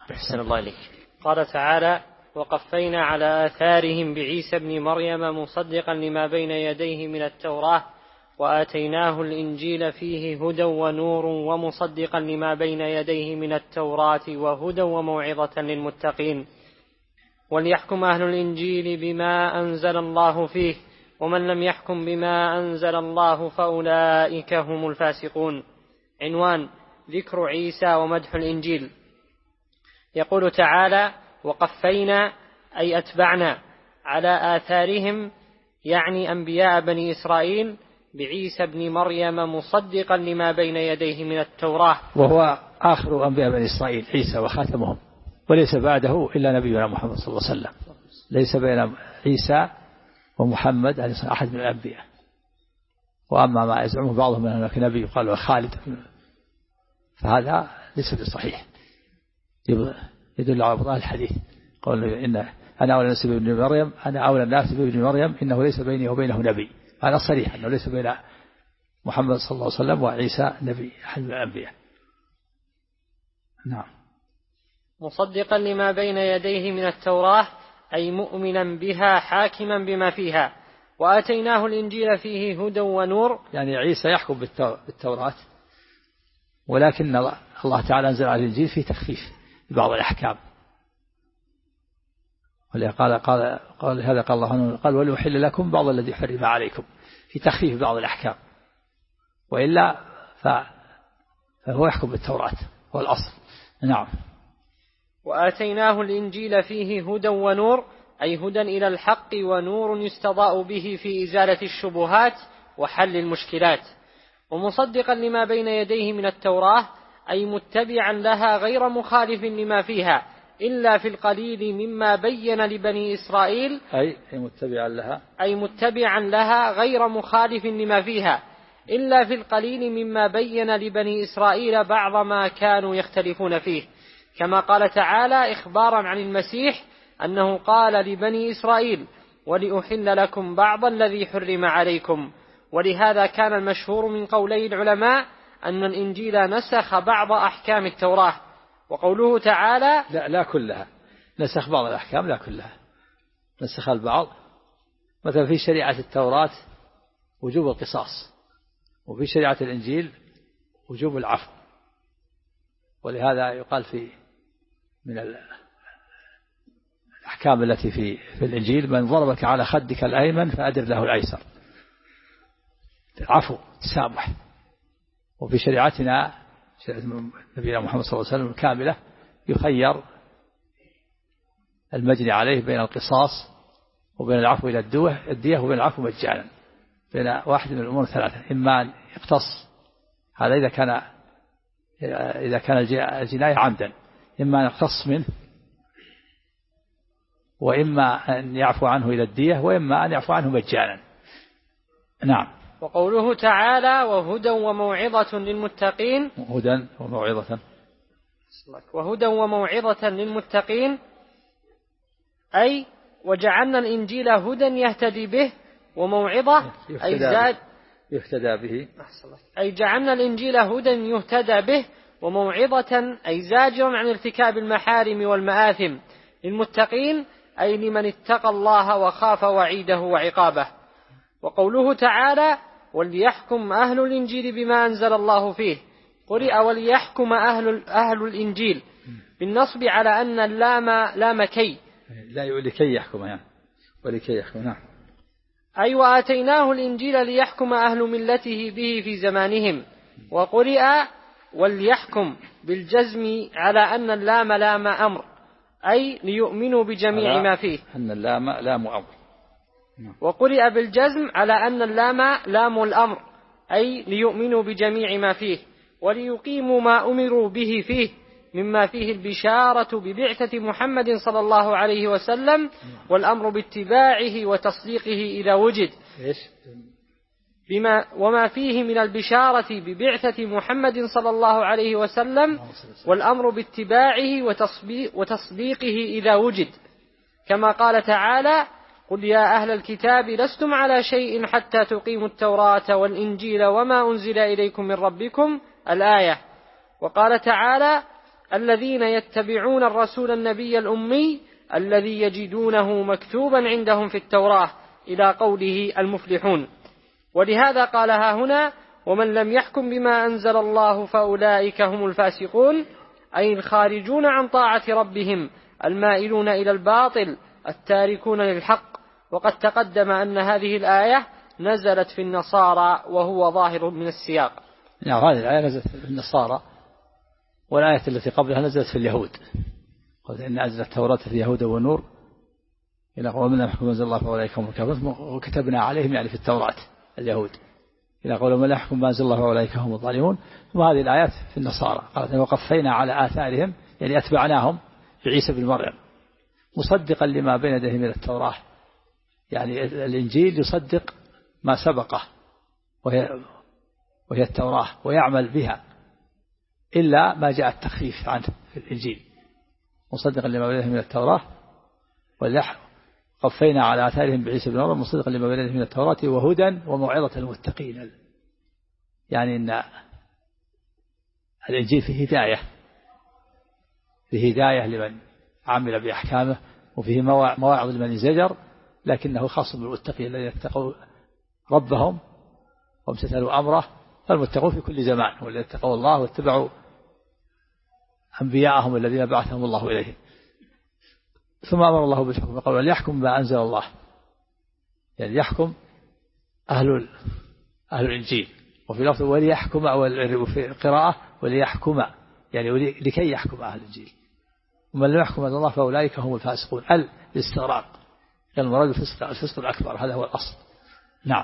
أحسن الله إليك. قال تعالى: وقفينا على آثارهم بعيسى ابن مريم مصدقا لما بين يديه من التوراة وآتيناه الإنجيل فيه هدى ونور ومصدقا لما بين يديه من التوراة وهدى وموعظة للمتقين وليحكم أهل الإنجيل بما أنزل الله فيه ومن لم يحكم بما أنزل الله فأولئك هم الفاسقون. عنوان: ذكر عيسى ومدح الإنجيل. يقول تعالى: وقفينا أي أتبعنا على آثارهم، يعني أنبياء بني إسرائيل، بعيسى ابن مريم مصدقا لما بين يديه من التوراة، وهو آخر أنبياء بني إسرائيل عيسى وخاتمهم، وليس بعده إلا نبينا محمد صلى الله عليه وسلم. ليس بين عيسى ومحمد أحد من الأنبياء. وأما ما يزعمه بعضهم من أنه نبي يقال له خالد، فهذا ليس بصحيح، يدل على بطلان الحديث. قال إن أنا أولى الناس بابن مريم، أنا أولى الناس بابن مريم إنه ليس بيني وبينه نبي. هذا صريح أنه ليس بين محمد صلى الله عليه وسلم وعيسى نبي أحد من الأنبياء. نعم. مصدقا لما بين يديه من التوراة أي مؤمنا بها حاكما بما فيها. وآتيناه الإنجيل فيه هدى ونور، يعني عيسى يحكم بالتوراة، ولكن الله تعالى أنزل على الإنجيل فيه تخفيف بعض الأحكام. قال هذا قال الله عنه، قال وليحل لكم بعض الذي حرم عليكم، في تخفيف بعض الأحكام، وإلا فهو يحكم بالتوراة والأصل. نعم. وآتيناه الإنجيل فيه هدى ونور أي هدى إلى الحق ونور يستضاء به في إزالة الشبهات وحل المشكلات. ومصدقا لما بين يديه من التوراة أي متبعا لها غير مخالف لما فيها إلا في القليل مما بين لبني إسرائيل، أي متبعا لها غير مخالف لما فيها إلا في القليل مما بين لبني إسرائيل بعض ما كانوا يختلفون فيه، كما قال تعالى إخبارا عن المسيح أنه قال لبني إسرائيل: ولأحل لكم بعض الذي حرم عليكم. ولهذا كان المشهور من قولي العلماء أن الإنجيل نسخ بعض أحكام التوراة. وقوله تعالى: لا كلها، نسخ بعض الأحكام، لا كلها، نسخ البعض. مثلا في شريعة التوراة وجوب القصاص، وفي شريعة الإنجيل وجوب العفو. ولهذا يقال من الأحكام التي في الإنجيل: من ضربك على خدك الأيمن فأدر له الأيسر. العفو، التسامح. وفي شريعتنا نبينا محمد صلى الله عليه وسلم كاملة يخير المجني عليه بين القصاص وبين العفو إلى الدية وبين العفو مجانا، بين واحد من الأمور ثلاثة: إما أن يقتص، هذا إذا كان الجناية عمدا، إما أن يقتص منه، وإما أن يعفو عنه إلى الدية، وإما أن يعفو عنه مجانا. نعم. وقوله تعالى: وهدى وموعظة للمتقين، وهدى وموعظة للمتقين أي وجعلنا الإنجيل هدى يهتدي به، وموعظة أي زاد يهتدى به، أي جعلنا الإنجيل هدى يهتدى به، وموعظة أي زاجرا عن ارتكاب المحارم والمآثم، للمتقين أي لمن اتقى الله وخاف وعيده وعقابه. وقوله تعالى: وليحكم أهل الإنجيل بما أنزل الله فيه، قرئ وليحكم أهل الإنجيل بالنصب على أن اللام لام كي، لا لكي يحكم، يعني ولكي يحكم. نعم. أي وآتيناه الإنجيل ليحكم أهل ملته به في زمانهم. وقرئ وليحكم بالجزم على أن اللام لام أمر، أي ليؤمنوا بجميع ما فيه، أن اللام لام أمر. وقرئ بالجزم على أن اللام لام الأمر، أي ليؤمنوا بجميع ما فيه وليقيموا ما أمروا به فيه، مما فيه البشارة ببعثة محمد صلى الله عليه وسلم والأمر باتباعه وتصديقه إذا وجد، وما فيه من البشارة ببعثة محمد صلى الله عليه وسلم والأمر باتباعه وتصديقه إذا وجد، كما قال تعالى: قل يا أهل الكتاب لستم على شيء حتى تقيموا التوراة والإنجيل وما أنزل إليكم من ربكم، الآية. وقال تعالى: الذين يتبعون الرسول النبي الأمي الذي يجدونه مكتوبا عندهم في التوراة إلى قوله المفلحون. ولهذا قالها هنا ومن لم يحكم بما أنزل الله فأولئك هم الفاسقون، أي الخارجون عن طاعة ربهم المائلون إلى الباطل التاركون للحق. وقد تقدم أن هذه الآية نزلت في النصارى وهو ظاهر من السياق. نعم، هذه الآية نزلت في النصارى، والآية التي قبلها نزلت في اليهود. قلت إن أنزل التوراة في اليهود والنور إلى قول من لم يحكم أنزل الله فأولئك هم الكافرون، وكتبنا عليهم يعني في التوراة اليهود إلى قول من لا يحكم ما أنزل الله فأولئك هم الظالمون. وهذه الآيات في النصارى قالت وقفينا على آثارهم يعني أتبعناهم بعيسى بن مريم مصدقا لما بين يديه من التوراة، يعني الإنجيل يصدق ما سبقه وهي التوراة ويعمل بها إلا ما جاء التخفيف عنه في الإنجيل، مصدقا لما بين يديه من التوراة قفينا على آثارهم بعيسى بن مريم مصدقا لما بين يديه من التوراة وهدى وموعظة للمتقين. يعني إن الإنجيل فيه هداية لمن عمل بأحكامه، وفيه مواعظ لمن زجر، لكنه خاص بالمتقين الذين اتقوا ربهم وامتثلوا أمره، فالمتقون في كل زمان والذين اتقوا الله واتبعوا أنبياءهم الذين بعثهم الله إليهم. ثم أمر الله بالحكم قال وليحكم ما أنزل الله، يعني يحكم أهل الإنجيل، وفي لفظ وليحكم أو في قراءة وليحكم يعني لكي يحكم أهل الإنجيل، ومن لم يحكم أنزل الله فأولئك هم الفاسقون. الاستغراق المراد الفسق الأكبر، هذا هو الأصل. نعم.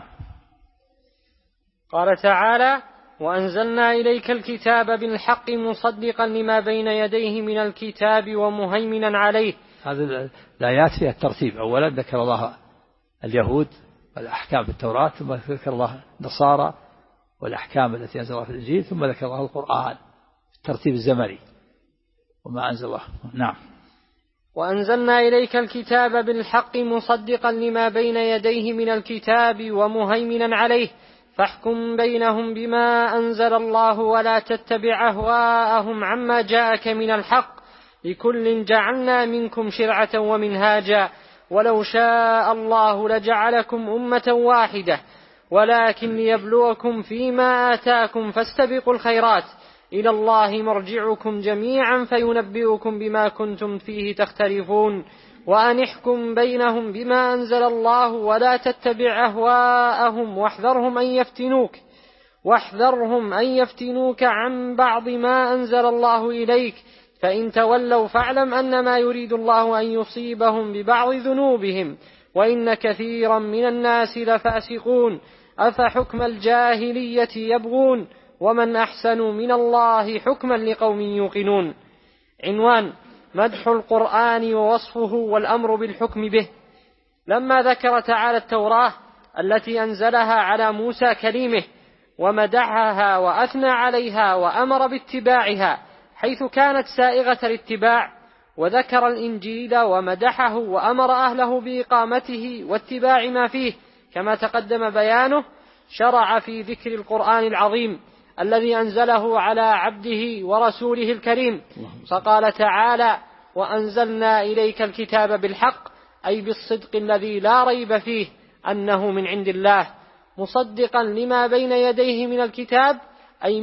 قال تعالى وأنزلنا إليك الكتاب بالحق مصدقا لما بين يديه من الكتاب ومهيمنا عليه. هذه الآيات فيها الترتيب، أولا ذكر الله اليهود والأحكام في التوراة، ثم ذكر الله النصارى والأحكام التي أنزلها في الإنجيل، ثم ذكر الله القرآن الترتيب الزمني وما أنزل الله. نعم. وأنزلنا إليك الكتاب بالحق مصدقا لما بين يديه من الكتاب ومهيمنا عليه فاحكم بينهم بما أنزل الله ولا تتبع أهواءهم عما جاءك من الحق لكل جعلنا منكم شرعة ومنهاجا ولو شاء الله لجعلكم أمة واحدة ولكن ليبلوكم فيما آتاكم فاستبقوا الخيرات إلى الله مرجعكم جميعا فينبئكم بما كنتم فيه تختلفون وأن احكم بينهم بما أنزل الله ولا تتبع أهواءهم واحذرهم أن يفتنوك عن بعض ما أنزل الله إليك فإن تولوا فاعلم أنما يريد الله أن يصيبهم ببعض ذنوبهم وإن كثيرا من الناس لفاسقون أفحكم الجاهلية يبغون ومن أحسن من الله حكما لقوم يوقنون. عنوان: مدح القرآن ووصفه والأمر بالحكم به. لما ذكر تعالى التوراة التي أنزلها على موسى كليمه ومدحها وأثنى عليها وأمر باتباعها حيث كانت سائغة الاتباع، وذكر الإنجيل ومدحه وأمر أهله بإقامته واتباع ما فيه كما تقدم بيانه، شرع في ذكر القرآن العظيم الذي أنزله على عبده ورسوله الكريم، فقال تعالى: وأنزلنا إليك الكتاب بالحق، أي بالصدق الذي لا ريب فيه أنه من عند الله، مصدقا لما بين يديه من الكتاب، أي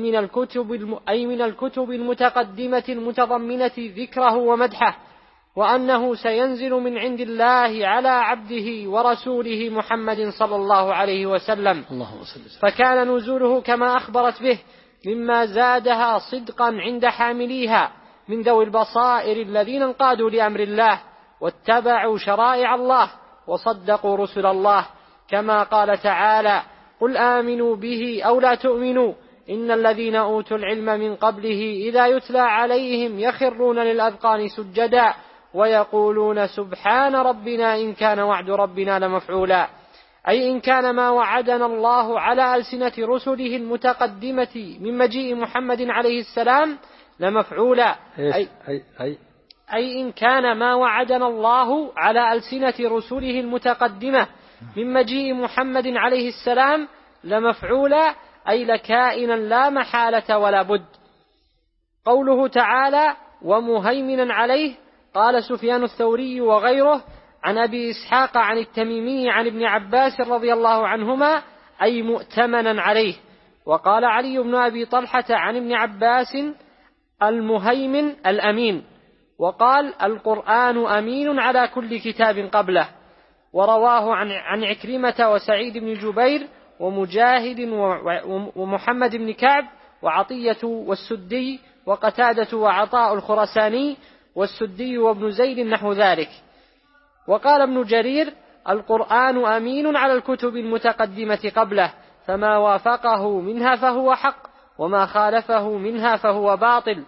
من الكتب المتقدمة المتضمنة ذكره ومدحه، وأنه سينزل من عند الله على عبده ورسوله محمد صلى الله عليه وسلم، فكان نزوله كما أخبرت به مما زادها صدقا عند حامليها من ذوي البصائر الذين انقادوا لأمر الله واتبعوا شرائع الله وصدقوا رسل الله، كما قال تعالى: قل آمنوا به أو لا تؤمنوا إن الذين أوتوا العلم من قبله إذا يتلى عليهم يخرون للأذقان سجدا ويقولون سبحان ربنا إن كان وعد ربنا لمفعولا، أي إن كان ما وعدنا الله على ألسنة رسله المتقدمة من مجيء محمد عليه السلام لمفعولا، أي إن كان ما وعدنا الله على ألسنة رسله المتقدمة من مجيء محمد عليه السلام لمفعولا، أي لكائنا لا محالة ولا بد. قوله تعالى: ومهيمنا عليه. قال سفيان الثوري وغيره عن أبي إسحاق عن التميمي عن ابن عباس رضي الله عنهما أي مؤتمنا عليه. وقال علي بن أبي طلحة عن ابن عباس المهيمن الأمين. وقال القرآن أمين على كل كتاب قبله. ورواه عن عكرمة وسعيد بن جبير ومجاهد ومحمد بن كعب وعطية والسدي وقتادة وعطاء الخرساني والسدي وابن زيد نحو ذلك. وقال ابن جرير القرآن أمين على الكتب المتقدمة قبله، فما وافقه منها فهو حق وما خالفه منها فهو باطل.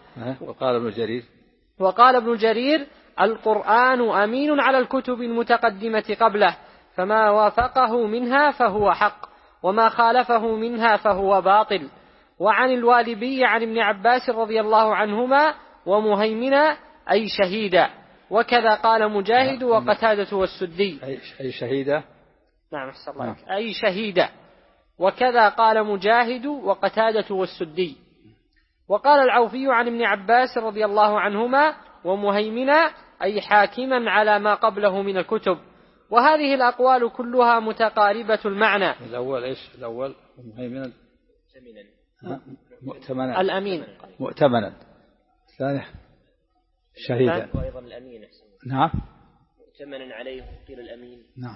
وقال ابن جرير القرآن أمين على الكتب المتقدمة قبله، فما وافقه منها فهو حق وما خالفه منها فهو باطل. وعن الوالبي عن ابن عباس رضي الله عنهما ومهيمنا أي شهيدا. وكذا قال مجاهد وقتادة والسدي أي شهيدا. نعم أي شهيدا. وكذا قال مجاهد وقتادة والسدي. وقال العوفي عن ابن عباس رضي الله عنهما ومهيمنا أي حاكما على ما قبله من الكتب. وهذه الأقوال كلها متقاربة المعنى. الأول مهيمنا مؤتمنا الأمين مؤتمنا. الثاني شهيدا. وأيضا الأمين. نعم مؤتمنا عليه قيل الأمين.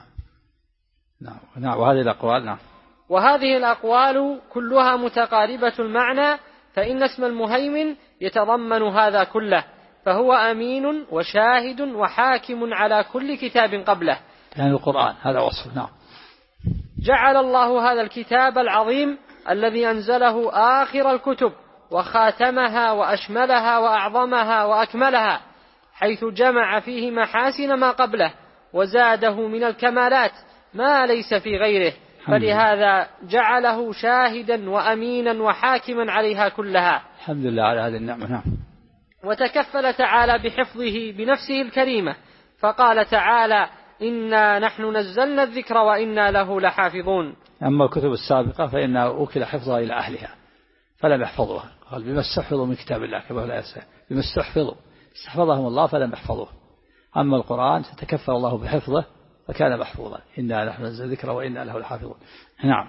نعم وهذه الأقوال. نعم وهذه الأقوال كلها متقاربة المعنى، فإن اسم المهيمن يتضمن هذا كله، فهو أمين وشاهد وحاكم على كل كتاب قبله، يعني القرآن هذا وصف. نعم. جعل الله هذا الكتاب العظيم الذي أنزله آخر الكتب وخاتمها وأشملها وأعظمها وأكملها، حيث جمع فيه محاسن ما قبله وزاده من الكمالات ما ليس في غيره، فلهذا جعله شاهدا وأمينا وحاكما عليها كلها. الحمد لله على هذه النعمة. نعم. وتكفل تعالى بحفظه بنفسه الكريمة، فقال تعالى إنا نحن نزلنا الذكر وإنا له لحافظون. أما الكتب السابقة فإنها أوكل حفظها إلى أهلها فلم يحفظوها. قال بما استحفظوا من كتاب الله كما لا يسأل بما استحفظهم الله فلم يحفظوه. أما القرآن فتكفل الله بحفظه فكان محفوظا. إنا نحن نزلنا الذكر وإنا له لحافظون. نعم.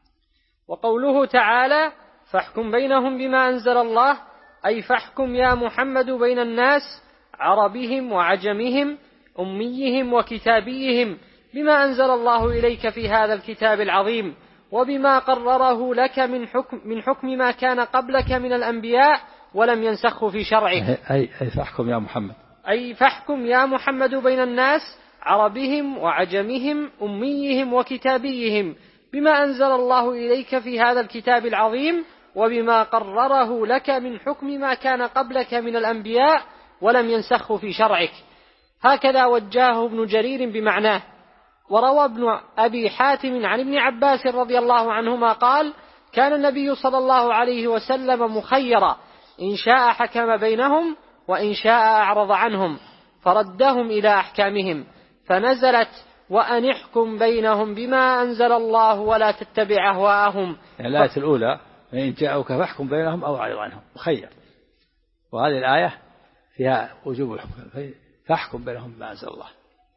وقوله تعالى فاحكم بينهم بما أنزل الله، أي فاحكم يا محمد بين الناس عربهم وعجمهم أميهم وكتابيهم بما أنزل الله إليك في هذا الكتاب العظيم، وبما قرره لك من حكم ما كان قبلك من الأنبياء ولم ينسخه في شرعك. أي فاحكم يا محمد. أي فاحكم يا محمد بين الناس عربهم وعجمهم أميهم وكتابيهم بما أنزل الله إليك في هذا الكتاب العظيم، وبما قرره لك من حكم ما كان قبلك من الأنبياء ولم ينسخه في شرعك. هكذا وجهه ابن جرير بمعناه. وروى ابن أبي حاتم عن ابن عباس رضي الله عنهما قال كان النبي صلى الله عليه وسلم مخيرا، إن شاء حكم بينهم وإن شاء أعرض عنهم فردهم إلى أحكامهم، فنزلت وأن احكم بينهم بما أنزل الله ولا تتبع أهواءهم. الآية الأولى فإن جاءوك فاحكم بينهم أو أعرض عنهم مخير، وهذه الآية فيها وجوب الحكم فاحكم بينهم بما أنزل الله،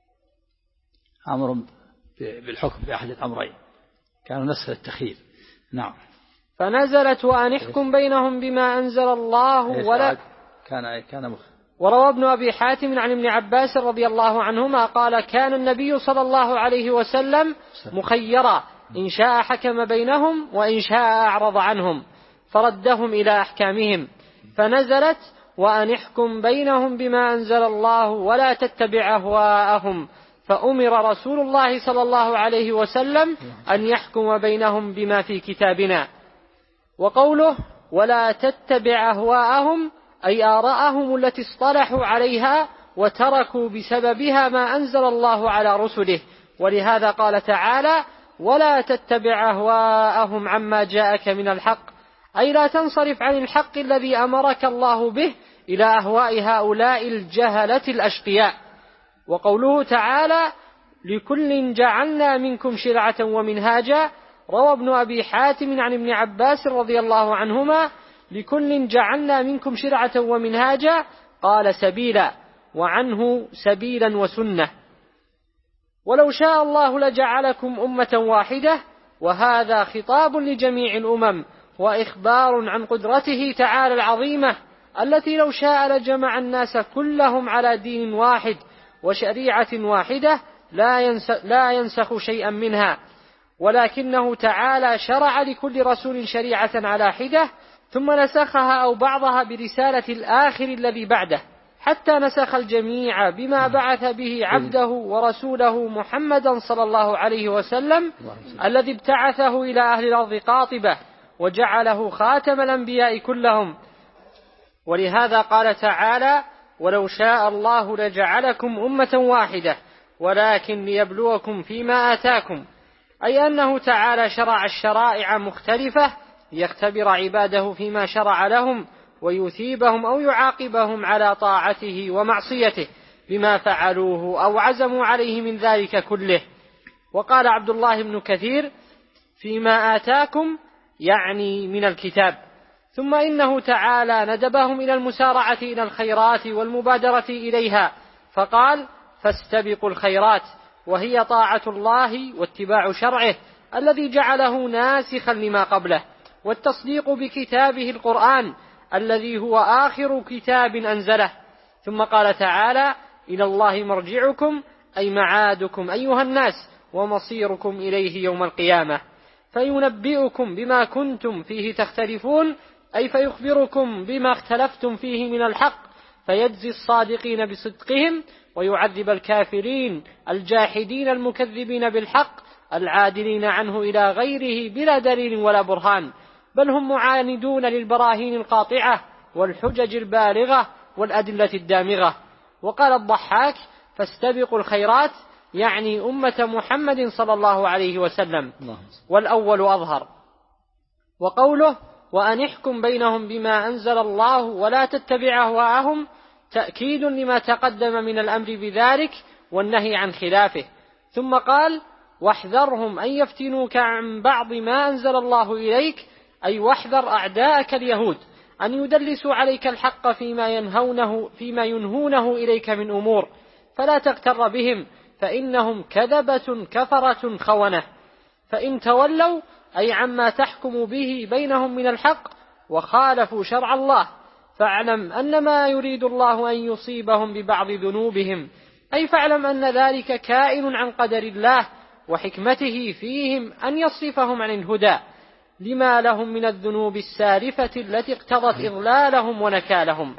أمر بالحكم بأحد الأمرين، كانوا نسخ التخيير. نعم. فنزلت وأن احكم بينهم بما أنزل الله ولا كان وروى ابن أبي حاتم عن ابن عباس رضي الله عنهما قال كان النبي صلى الله عليه وسلم مخيرا، إن شاء حكم بينهم وإن شاء أعرض عنهم فردهم إلى أحكامهم، فنزلت وأن احكم بينهم بما أنزل الله ولا تتبع أهواءهم، فأمر رسول الله صلى الله عليه وسلم أن يحكم بينهم بما في كتابنا. وقوله ولا تتبع أهواءهم أي آراءهم التي اصطلحوا عليها وتركوا بسببها ما أنزل الله على رسله، ولهذا قال تعالى ولا تتبع أهواءهم عما جاءك من الحق، أي لا تنصرف عن الحق الذي أمرك الله به إلى أهواء هؤلاء الجهلة الأشقياء. وقوله تعالى لكل جعلنا منكم شرعة ومنهاجا، روى ابن أبي حاتم عن ابن عباس رضي الله عنهما لكل جعلنا منكم شرعة ومنهاجا قال سبيلا، وعنه سبيلا وسنة. ولو شاء الله لجعلكم أمة واحدة، وهذا خطاب لجميع الأمم وإخبار عن قدرته تعالى العظيمة التي لو شاء لجمع الناس كلهم على دين واحد وشريعة واحدة لا ينسخ شيئا منها، ولكنه تعالى شرع لكل رسول شريعة على حدة ثم نسخها أو بعضها برسالة الآخر الذي بعده، حتى نسخ الجميع بما بعث به عبده ورسوله محمدا صلى الله عليه وسلم الذي ابتعثه إلى أهل الأرض قاطبة وجعله خاتم الأنبياء كلهم. ولهذا قال تعالى: ولو شاء الله لجعلكم أمة واحدة ولكن ليبلوكم فيما آتاكم، أي أنه تعالى شرع الشرائع مختلفة ليختبر عباده فيما شرع لهم ويثيبهم أو يعاقبهم على طاعته ومعصيته بما فعلوه أو عزموا عليه من ذلك كله. وقال عبد الله بن كثير: فيما آتاكم يعني من الكتاب. ثم إنه تعالى ندبهم إلى المسارعة إلى الخيرات والمبادرة إليها، فقال: فاستبقوا الخيرات، وهي طاعة الله واتباع شرعه الذي جعله ناسخا لما قبله، والتصديق بكتابه القرآن الذي هو آخر كتاب أنزله. ثم قال تعالى: إلى الله مرجعكم، أي معادكم أيها الناس، ومصيركم إليه يوم القيامة، فينبئكم بما كنتم فيه تختلفون، أي فيخبركم بما اختلفتم فيه من الحق، فيجزي الصادقين بصدقهم ويعذب الكافرين الجاحدين المكذبين بالحق العادلين عنه إلى غيره بلا دليل ولا برهان، بل هم معاندون للبراهين القاطعة والحجج البالغة والأدلة الدامغة. وقال الضحاك: فاستبقوا الخيرات يعني أمة محمد صلى الله عليه وسلم، والأول أظهر. وقوله: وأن احكم بينهم بما أنزل الله ولا تتبع أهواءهم، تأكيد لما تقدم من الأمر بذلك والنهي عن خلافه. ثم قال: واحذرهم أن يفتنوك عن بعض ما أنزل الله إليك، أي واحذر أعداءك اليهود أن يدلسوا عليك الحق فيما ينهونه إليك من أمور، فلا تغتر بهم فإنهم كذبة كفرة خونة. فإن تولوا أي عما تحكم به بينهم من الحق وخالفوا شرع الله، فاعلم أن ما يريد الله أن يصيبهم ببعض ذنوبهم، أي فاعلم أن ذلك كائن عن قدر الله وحكمته فيهم أن يصرفهم عن الهدى لما لهم من الذنوب السالفة التي اقتضت إضلالهم ونكالهم.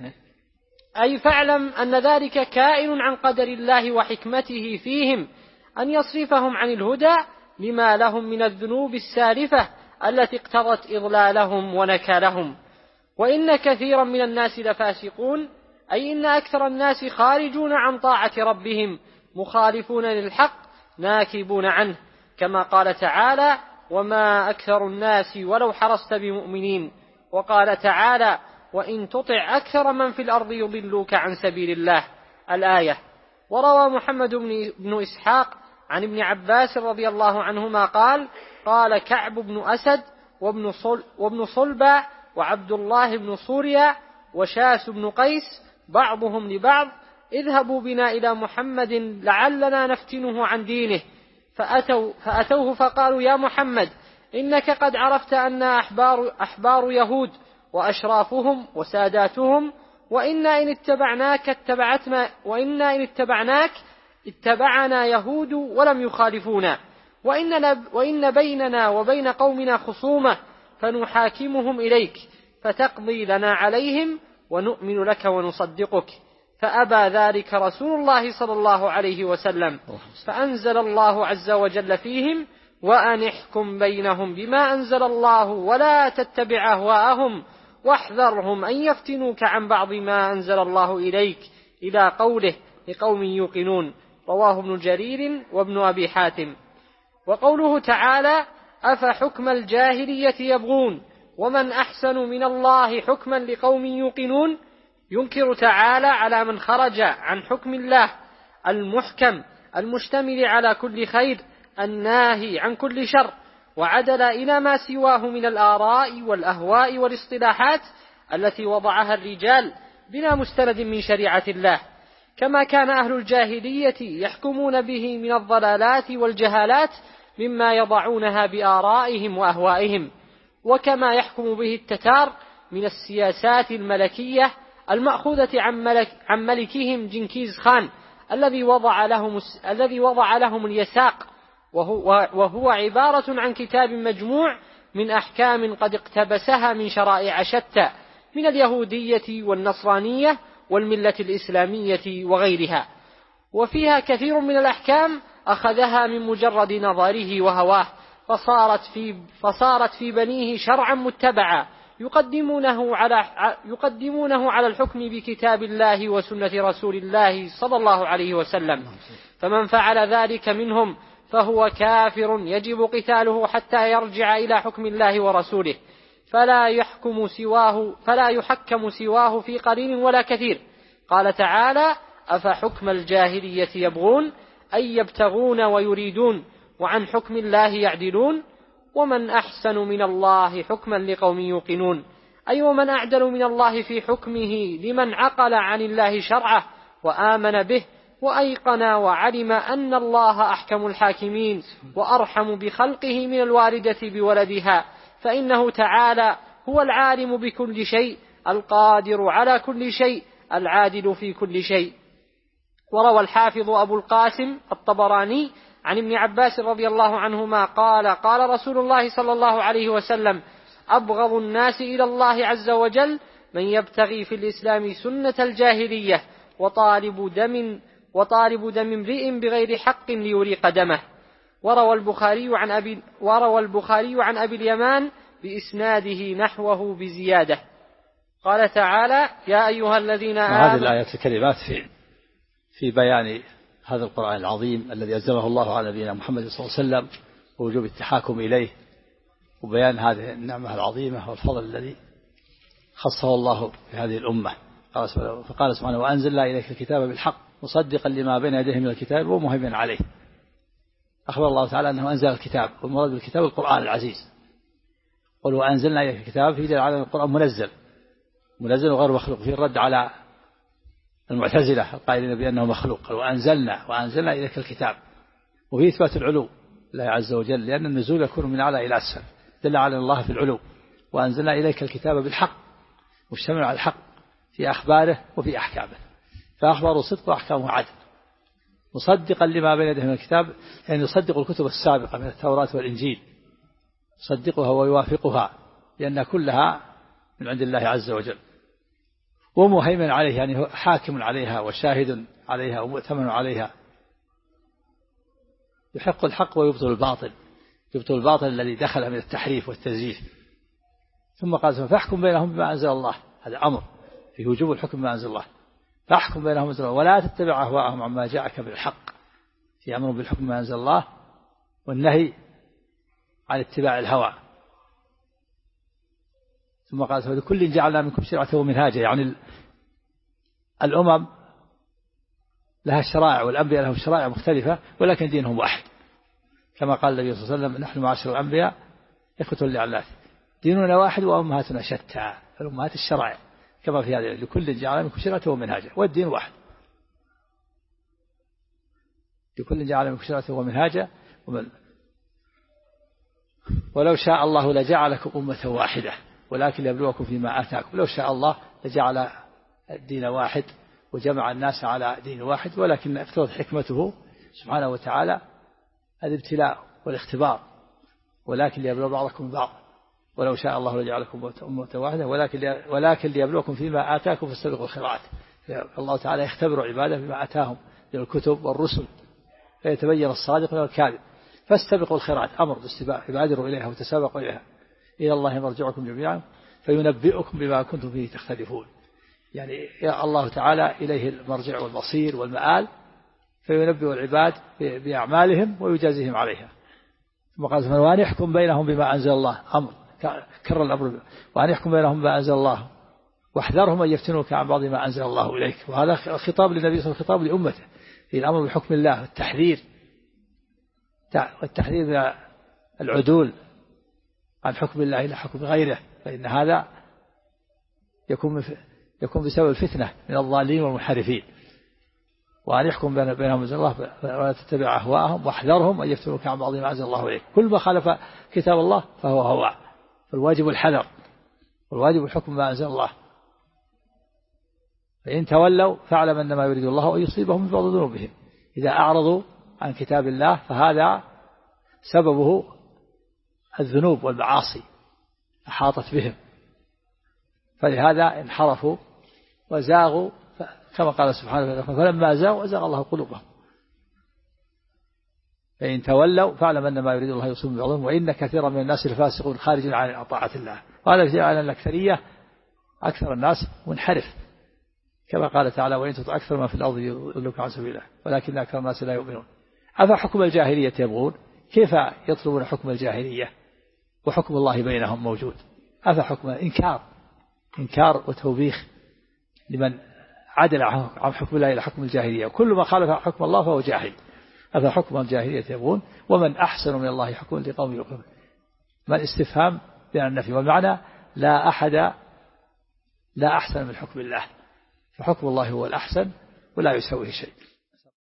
أي فاعلم أن ذلك كائن عن قدر الله وحكمته فيهم أن يصرفهم عن الهدى لما لهم من الذنوب السالفة التي اقتضت إضلالهم ونكالهم. وإن كثيرا من الناس لفاسقون، أي إن أكثر الناس خارجون عن طاعة ربهم مخالفون للحق ناكبون عنه، كما قال تعالى: وما أكثر الناس ولو حرصت بمؤمنين. وقال تعالى: وإن تطع أكثر من في الأرض يضلوك عن سبيل الله، الآية. وروى محمد بن إسحاق عن ابن عباس رضي الله عنهما قال: قال كعب بن أسد وابن صلبة وعبد الله بن سوريا وشاس بن قيس بعضهم لبعض: اذهبوا بنا إلى محمد لعلنا نفتنه عن دينه. فأتوه فقالوا: يا محمد، إنك قد عرفت أن أحبار يهود وأشرافهم وساداتهم، وإنا إن اتبعناك اتبعنا يهود ولم يخالفونا، وإن بيننا وبين قومنا خصومة فنحاكمهم إليك فتقضي لنا عليهم ونؤمن لك ونصدقك. فأبى ذلك رسول الله صلى الله عليه وسلم، فأنزل الله عز وجل فيهم: وأن احكم بينهم بما أنزل الله ولا تتبع أهواءهم واحذرهم أن يفتنوك عن بعض ما أنزل الله إليك، إلى قوله: لقوم يوقنون. رواه ابن جرير وابن أبي حاتم. وقوله تعالى: أفحكم الجاهلية يبغون ومن أحسن من الله حكما لقوم يوقنون، ينكر تعالى على من خرج عن حكم الله المحكم المشتمل على كل خير الناهي عن كل شر، وعدل إلى ما سواه من الآراء والأهواء والاصطلاحات التي وضعها الرجال بلا مستند من شريعة الله، كما كان أهل الجاهلية يحكمون به من الضلالات والجهالات مما يضعونها بآرائهم وأهوائهم، وكما يحكم به التتار من السياسات الملكية المأخوذة عن ملكهم جنكيز خان الذي وضع لهم اليساق، وهو عبارة عن كتاب مجموع من أحكام قد اقتبسها من شرائع شتى من اليهودية والنصرانية والملة الإسلامية وغيرها، وفيها كثير من الأحكام أخذها من مجرد نظره وهواه، فصارت في بنيه شرعا متبعا يقدمونه على الحكم بكتاب الله وسنة رسول الله صلى الله عليه وسلم، فمن فعل ذلك منهم فهو كافر يجب قتاله حتى يرجع إلى حكم الله ورسوله، فلا يحكم سواه في قليل ولا كثير. قال تعالى: أفحكم الجاهلية يبغون أي يبتغون ويريدون وعن حكم الله يعدلون ومن أحسن من الله حكما لقوم يوقنون، أي ومن أعدل من الله في حكمه لمن عقل عن الله شرعه وآمن به وأيقن وعلم أن الله أحكم الحاكمين وأرحم بخلقه من الوالدة بولدها، فإنه تعالى هو العالم بكل شيء القادر على كل شيء العادل في كل شيء. وروى الحافظ أبو القاسم الطبراني عن ابن عباس رضي الله عنهما قال: قال رسول الله صلى الله عليه وسلم: أبغض الناس إلى الله عز وجل من يبتغي في الإسلام سنة الجاهلية وطالب دم امرئ بغير حق ليريق دمه. وروى البخاري عن أبي اليمان بإسناده نحوه بزيادة. قال تعالى: يا أيها الذين آمنوا. هذه الآيات الكريمات في بيان هذا القرآن العظيم الذي أنزله الله على نبينا محمد صلى الله عليه وسلم ووجوب التحاكم إليه، وبيان هذه النعمة العظيمة والفضل الذي خصه الله في هذه الأمة. فقال سبحانه: وأنزلنا إليك الكتاب بالحق مصدقا لما بين يديه من الكتاب ومهيمنا عليه. أخبر الله تعالى أنه أنزل الكتاب، والمراد بالكتاب القرآن العزيز. قل وأنزلنا إليك الكتاب في دليل على القرآن منزل وغير مخلوق، في الرد على المعتزلة القائلين بأنه مخلوق. قال وأنزلنا إليك الكتاب، وفي إثبات العلو الله عز وجل، لأن النزول يكون من أعلى إلى أسفل، دل على الله في العلو. وأنزلنا إليك الكتاب بالحق، مشتمل على الحق في أخباره وفي أحكامه، فأخباره صدق وأحكامه عدل، مصدقا لما بين يديه من الكتاب، يعني يصدق الكتب السابقة من التوراة والإنجيل، يصدقها ويوافقها لأن كلها من عند الله عز وجل، ومهيمن عليه يعني حاكم عليها وشاهد عليها ومؤتمن عليها، يحق الحق ويبطل الباطل الذي دخل من التحريف والتزييف. ثم قال: فاحكم بينهم بما أنزل الله. هذا أمر في وجوب الحكم بما أنزل الله، فاحكم بينهم بما أنزل الله ولا تتبع أهواءهم عما جاءك بالحق، في أمر بالحكم بما أنزل الله والنهي عن اتباع الهوى. ثم قال: فلكل جعلنا منكم شرعة ومنهاجا، يعني الأمم لها شرائع والأنبياء لهم شرائع مختلفة ولكن دينهم واحد، كما قال النبي صلى الله عليه وسلم: نحن معاشر الأنبياء إخوة لعلات، ديننا واحد وأمهاتنا شتى. الأمهات الشرائع كما في هذه، لكل جعلنا منكم شرعة ومنهاجا، والدين واحد. لكل جعلنا منكم شرعة ومنهاجا ولو شاء الله لجعلكم أمة واحدة ولكن ليبلوكم فيما آتاكم. لو شاء الله لجعل الدين واحد وجمع الناس على دين واحد، ولكن اقتضت حكمته سبحانه وتعالى الابتلاء والاختبار، ولكن ليبلو بعضكم بعض. ولو شاء الله لجعلكم أمة واحدة ولكن ليبلوكم فيما آتاكم فاستبقوا الخيرات. الله تعالى يختبر عباده بما آتاهم من الكتب والرسل فيتبين الصادق من الكاذب، فاستبقوا الخيرات، أمر باستباق، فبادروا إليها وتسابقوا إليها. إلى الله مرجعكم جميعا فينبئكم بما كنتم فيه تختلفون. يعني يا الله تعالى إليه المرجع والمصير والمآل، فينبئ العباد بأعمالهم ويجازيهم عليها. ثم قال: وأن يحكم بينهم بما أنزل الله، أمر كرر الأمر، وأن يحكم بينهم بما أنزل الله واحذرهم أن يفتنوك عن بعض ما أنزل الله إليك. وهذا خطاب للنبي صلى الله عليه وسلم، خطاب لأمته في الأمر بحكم الله والتحذير من العدول عن حكم الله إلى حكم غيره، فإن هذا يكون بسبب الفتنة من الضالين والمنحرفين، وأن يحكم بينهم أنزل الله ولا تتبع أهواءهم واحذرهم أن يفتنوك عن بعض ما أنزل الله إليك. كل ما خالف كتاب الله فهو هوى، فالواجب الحذر والواجب الحكم ما أنزل الله. فإن تولوا فاعلم أنما يريد الله أن يصيبهم ببعض ذنوبهم. إذا أعرضوا عن كتاب الله فهذا سببه الذنوب والمعاصي أحاطت بهم، فلهذا انحرفوا وزاغوا كما قال سبحانه وتعالى فلما زاغوا أزاغ الله قلوبهم. فإن تولوا فاعلم أنما يريد الله يصيبهم ببعض ذنوبهم وإن كثيرا من الناس الفاسقون خارج عن طاعة الله. وهذا يدل على الأكثرية أكثر الناس منحرف، كما قال تعالى وإن تطع أكثر ما في الأرض يضلوك عن سبيل الله ولكن أكثر الناس لا يؤمنون. أفحكم الجاهلية يبغون؟ كيف يطلبون حكم الجاهلية وحكم الله بينهم موجود؟ أفحكم إنكار وتوبيخ لمن عدل عن حكم الله إلى حكم الجاهلية، وكل ما خالف حكم الله فهو جاهل. أفحكم الجاهلية يبغون ومن أحسن من الله حكما لقوم يوقنون. ما الاستفهام بين النفي والمعنى، لا أحسن من حكم الله، فحكم الله هو الأحسن ولا يسويه شيء.